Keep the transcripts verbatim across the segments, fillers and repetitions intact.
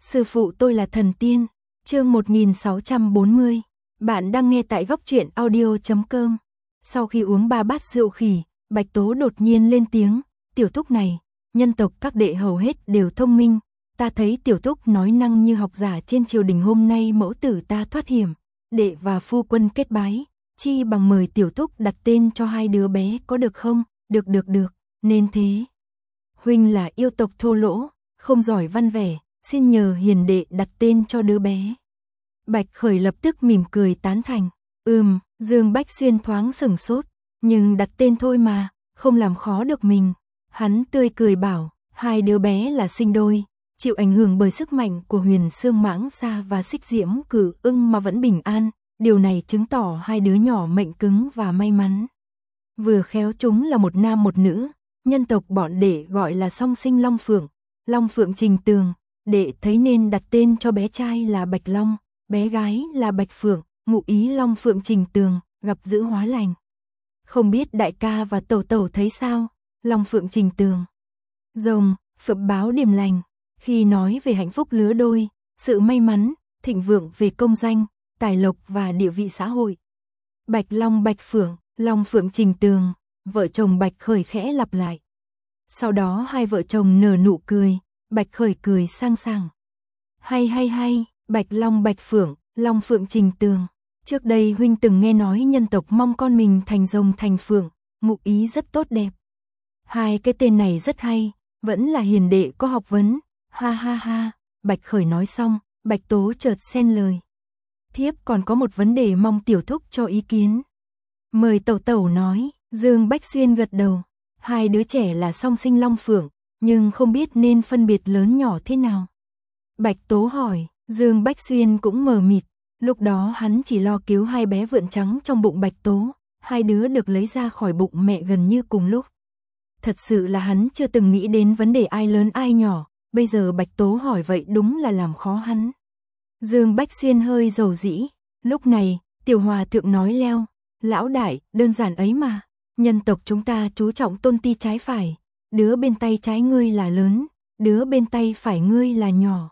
Sư phụ tôi là thần tiên. Chương một nghìn sáu trăm bốn mươi. Bạn đang nghe tại góc truyện audio chấm com. Sau khi uống ba bát rượu khỉ, Bạch Tố đột nhiên lên tiếng, "Tiểu Thúc này, nhân tộc các đệ hầu hết đều thông minh, ta thấy Tiểu Thúc nói năng như học giả trên triều đình hôm nay mẫu tử ta thoát hiểm, đệ và phu quân kết bái, chi bằng mời Tiểu Thúc đặt tên cho hai đứa bé có được không?" "Được được được, nên thế. Huynh là yêu tộc thô lỗ, không giỏi văn vẻ, xin nhờ hiền đệ đặt tên cho đứa bé." Bạch Khởi lập tức mỉm cười tán thành. Ừm, Dương Bách Xuyên thoáng sửng sốt, nhưng đặt tên thôi mà, không làm khó được mình. Hắn tươi cười bảo, hai đứa bé là sinh đôi, chịu ảnh hưởng bởi sức mạnh của Huyền Xương Mãng Sa và Xích Diễm Cử Ưng mà vẫn bình an, điều này chứng tỏ hai đứa nhỏ mệnh cứng và may mắn. Vừa khéo chúng là một nam một nữ, nhân tộc bọn đệ gọi là song sinh Long Phượng, Long Phượng Trình Tường, đệ thấy nên đặt tên cho bé trai là Bạch Long, bé gái là Bạch Phượng, ngụ ý Long Phượng Trình Tường, gặp dữ hóa lành. Không biết đại ca và tẩu tẩu thấy sao? Long Phượng Trình Tường, rồng, phượng báo điềm lành, khi nói về hạnh phúc lứa đôi, sự may mắn, thịnh vượng về công danh, tài lộc và địa vị xã hội. Bạch Long Bạch Phượng, Long Phượng Trình Tường, vợ chồng Bạch Khởi khẽ lặp lại. Sau đó hai vợ chồng nở nụ cười, Bạch Khởi cười sang sảng. Hay hay hay, Bạch Long Bạch Phượng, Long Phượng Trình Tường. Trước đây huynh từng nghe nói nhân tộc mong con mình thành rồng thành phượng, ngụ ý rất tốt đẹp. Hai cái tên này rất hay, vẫn là hiền đệ có học vấn, ha ha ha. Bạch Khởi nói xong, Bạch Tố chợt xen lời. Thiếp còn có một vấn đề mong Tiểu Thúc cho ý kiến. Mời tẩu tẩu nói. Dương Bách Xuyên gật đầu. Hai đứa trẻ là song sinh Long Phượng, nhưng không biết nên phân biệt lớn nhỏ thế nào. Bạch Tố hỏi, Dương Bách Xuyên cũng mờ mịt. Lúc đó hắn chỉ lo cứu hai bé vượn trắng trong bụng Bạch Tố, hai đứa được lấy ra khỏi bụng mẹ gần như cùng lúc. Thật sự là hắn chưa từng nghĩ đến vấn đề ai lớn ai nhỏ, bây giờ Bạch Tố hỏi vậy đúng là làm khó hắn. Dương Bách Xuyên hơi dầu dĩ, lúc này, Tiểu Hòa Thượng nói leo, lão đại, đơn giản ấy mà, nhân tộc chúng ta chú trọng tôn ti trái phải, đứa bên tay trái ngươi là lớn, đứa bên tay phải ngươi là nhỏ.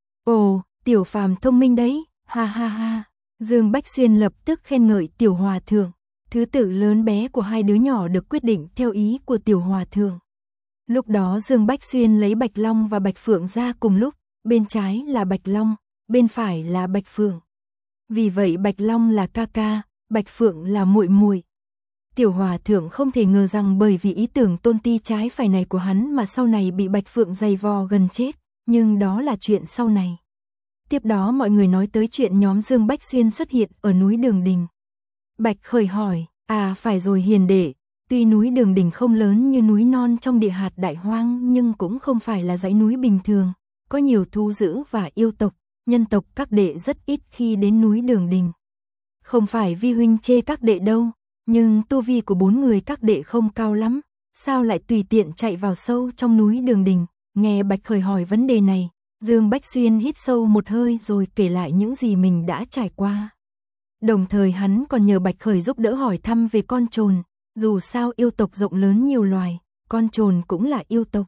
Ồ, Tiểu Phàm thông minh đấy, ha ha ha. Dương Bách Xuyên lập tức khen ngợi Tiểu Hòa Thượng, thứ tự lớn bé của hai đứa nhỏ được quyết định theo ý của Tiểu Hòa Thượng. Lúc đó Dương Bách Xuyên lấy Bạch Long và Bạch Phượng ra cùng lúc, bên trái là Bạch Long, bên phải là Bạch Phượng. Vì vậy Bạch Long là ca ca, Bạch Phượng là muội muội. Tiểu Hòa Thượng không thể ngờ rằng bởi vì ý tưởng tôn ti trái phải này của hắn mà sau này bị Bạch Phượng giày vò gần chết, nhưng đó là chuyện sau này. Tiếp đó mọi người nói tới chuyện nhóm Dương Bách Xuyên xuất hiện ở núi Đường Đình. Bạch Khởi hỏi, à phải rồi hiền đệ, tuy núi Đường Đình không lớn như núi non trong địa hạt Đại Hoang nhưng cũng không phải là dãy núi bình thường, có nhiều thú dữ và yêu tộc, nhân tộc các đệ rất ít khi đến núi Đường Đình. Không phải vi huynh chê các đệ đâu, nhưng tu vi của bốn người các đệ không cao lắm, sao lại tùy tiện chạy vào sâu trong núi Đường Đình? Nghe Bạch Khởi hỏi vấn đề này, Dương Bách Xuyên hít sâu một hơi rồi kể lại những gì mình đã trải qua. Đồng thời hắn còn nhờ Bạch Khởi giúp đỡ hỏi thăm về con trồn, dù sao yêu tộc rộng lớn nhiều loài, con trồn cũng là yêu tộc.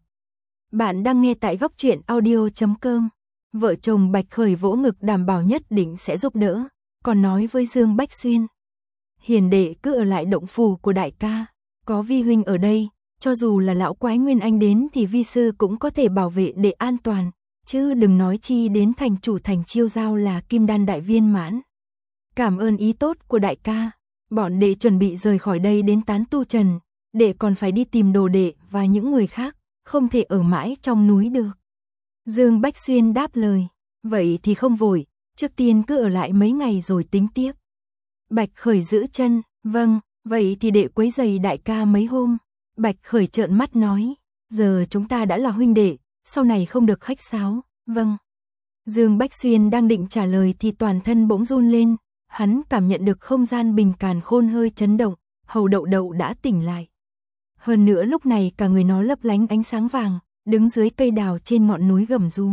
Bạn đang nghe tại góc truyện audio chấm com. Vợ chồng Bạch Khởi vỗ ngực đảm bảo nhất định sẽ giúp đỡ, còn nói với Dương Bách Xuyên. Hiền đệ cứ ở lại động phủ của đại ca, có vi huynh ở đây, cho dù là lão quái Nguyên Anh đến thì vi sư cũng có thể bảo vệ đệ an toàn, chứ đừng nói chi đến thành chủ thành Chiêu Giao là kim đan đại viên mãn. Cảm ơn ý tốt của đại ca, bọn đệ chuẩn bị rời khỏi đây đến tán tu trần, đệ còn phải đi tìm đồ đệ và những người khác, không thể ở mãi trong núi được. Dương Bách Xuyên đáp lời, vậy thì không vội, trước tiên cứ ở lại mấy ngày rồi tính tiếp. Bạch Khởi giữ chân, vâng, vậy thì đệ quấy giày đại ca mấy hôm. Bạch Khởi trợn mắt nói, giờ chúng ta đã là huynh đệ, sau này không được khách sáo, vâng. Dương Bách Xuyên đang định trả lời thì toàn thân bỗng run lên, hắn cảm nhận được không gian bình càn khôn hơi chấn động, Hầu Đậu Đậu đã tỉnh lại. Hơn nữa lúc này cả người nó lấp lánh ánh sáng vàng, đứng dưới cây đào trên ngọn núi gầm rú.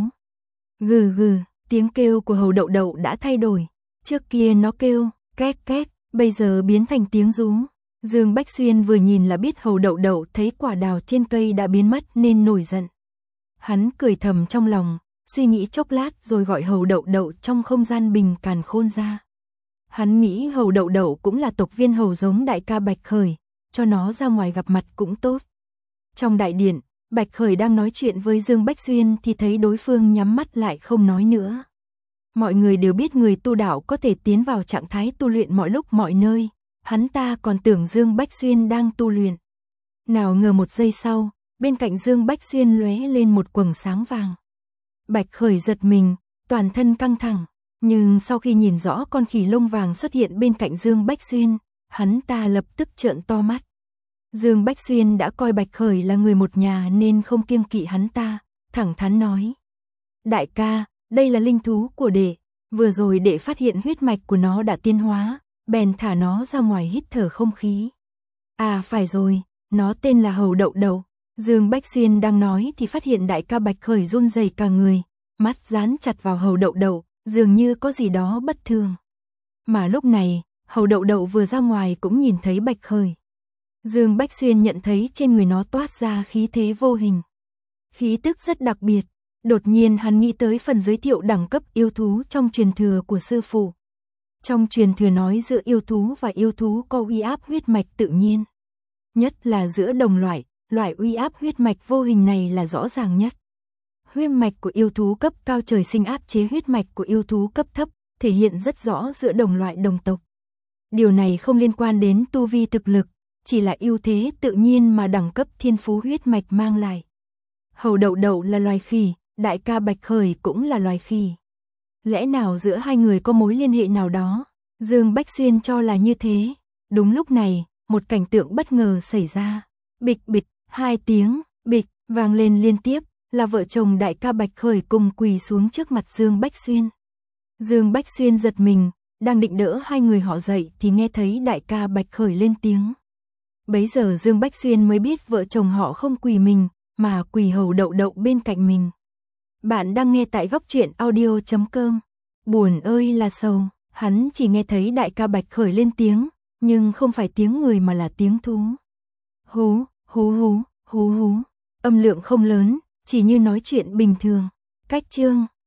Gừ gừ, tiếng kêu của Hầu Đậu Đậu đã thay đổi, trước kia nó kêu, két két, bây giờ biến thành tiếng rú. Dương Bách Xuyên vừa nhìn là biết Hầu Đậu Đậu thấy quả đào trên cây đã biến mất nên nổi giận. Hắn cười thầm trong lòng, suy nghĩ chốc lát rồi gọi Hầu Đậu Đậu trong không gian bình càn khôn ra. Hắn nghĩ Hầu Đậu Đậu cũng là tộc viên hầu giống đại ca Bạch Khởi, cho nó ra ngoài gặp mặt cũng tốt. Trong đại điện, Bạch Khởi đang nói chuyện với Dương Bách Xuyên thì thấy đối phương nhắm mắt lại không nói nữa. Mọi người đều biết người tu đạo có thể tiến vào trạng thái tu luyện mọi lúc mọi nơi, hắn ta còn tưởng Dương Bách Xuyên đang tu luyện. Nào ngờ một giây sau, bên cạnh Dương Bách Xuyên lóe lên một quầng sáng vàng. Bạch Khởi giật mình, toàn thân căng thẳng, nhưng sau khi nhìn rõ con khỉ lông vàng xuất hiện bên cạnh Dương Bách Xuyên, hắn ta lập tức trợn to mắt. Dương Bách Xuyên đã coi Bạch Khởi là người một nhà nên không kiêng kỵ hắn ta, thẳng thắn nói. Đại ca, đây là linh thú của đệ, vừa rồi đệ phát hiện huyết mạch của nó đã tiến hóa, bèn thả nó ra ngoài hít thở không khí. À phải rồi, nó tên là Hầu Đậu Đậu. Dương Bách Xuyên đang nói thì phát hiện đại ca Bạch Khởi run rẩy cả người, mắt dán chặt vào Hầu Đậu Đậu, dường như có gì đó bất thường. Mà lúc này, Hầu Đậu Đậu vừa ra ngoài cũng nhìn thấy Bạch Khởi. Dương Bách Xuyên nhận thấy trên người nó toát ra khí thế vô hình. Khí tức rất đặc biệt, đột nhiên hắn nghĩ tới phần giới thiệu đẳng cấp yêu thú trong truyền thừa của sư phụ. Trong truyền thừa nói giữa yêu thú và yêu thú có uy áp huyết mạch tự nhiên. Nhất là giữa đồng loại, loại uy áp huyết mạch vô hình này là rõ ràng nhất. Huyết mạch của yêu thú cấp cao trời sinh áp chế huyết mạch của yêu thú cấp thấp, thể hiện rất rõ giữa đồng loại đồng tộc. Điều này không liên quan đến tu vi thực lực, chỉ là ưu thế tự nhiên mà đẳng cấp thiên phú huyết mạch mang lại. Hầu Đậu Đậu là loài khỉ, đại ca Bạch Khởi cũng là loài khỉ. Lẽ nào giữa hai người có mối liên hệ nào đó? Dương Bách Xuyên cho là như thế. Đúng lúc này, một cảnh tượng bất ngờ xảy ra. Bịch bịch, hai tiếng, bịch, vang lên liên tiếp, là vợ chồng đại ca Bạch Khởi cùng quỳ xuống trước mặt Dương Bách Xuyên. Dương Bách Xuyên giật mình, đang định đỡ hai người họ dậy thì nghe thấy đại ca Bạch Khởi lên tiếng. Bấy giờ Dương Bách Xuyên mới biết vợ chồng họ không quỳ mình, mà quỳ Hầu Đậu Đậu bên cạnh mình. Bạn đang nghe tại góc truyện audio chấm com. Buồn ơi là sầu, hắn chỉ nghe thấy đại ca Bạch Khởi lên tiếng, nhưng không phải tiếng người mà là tiếng thú. Hú, hú hú, hú hú, âm lượng không lớn, chỉ như nói chuyện bình thường. Cách chương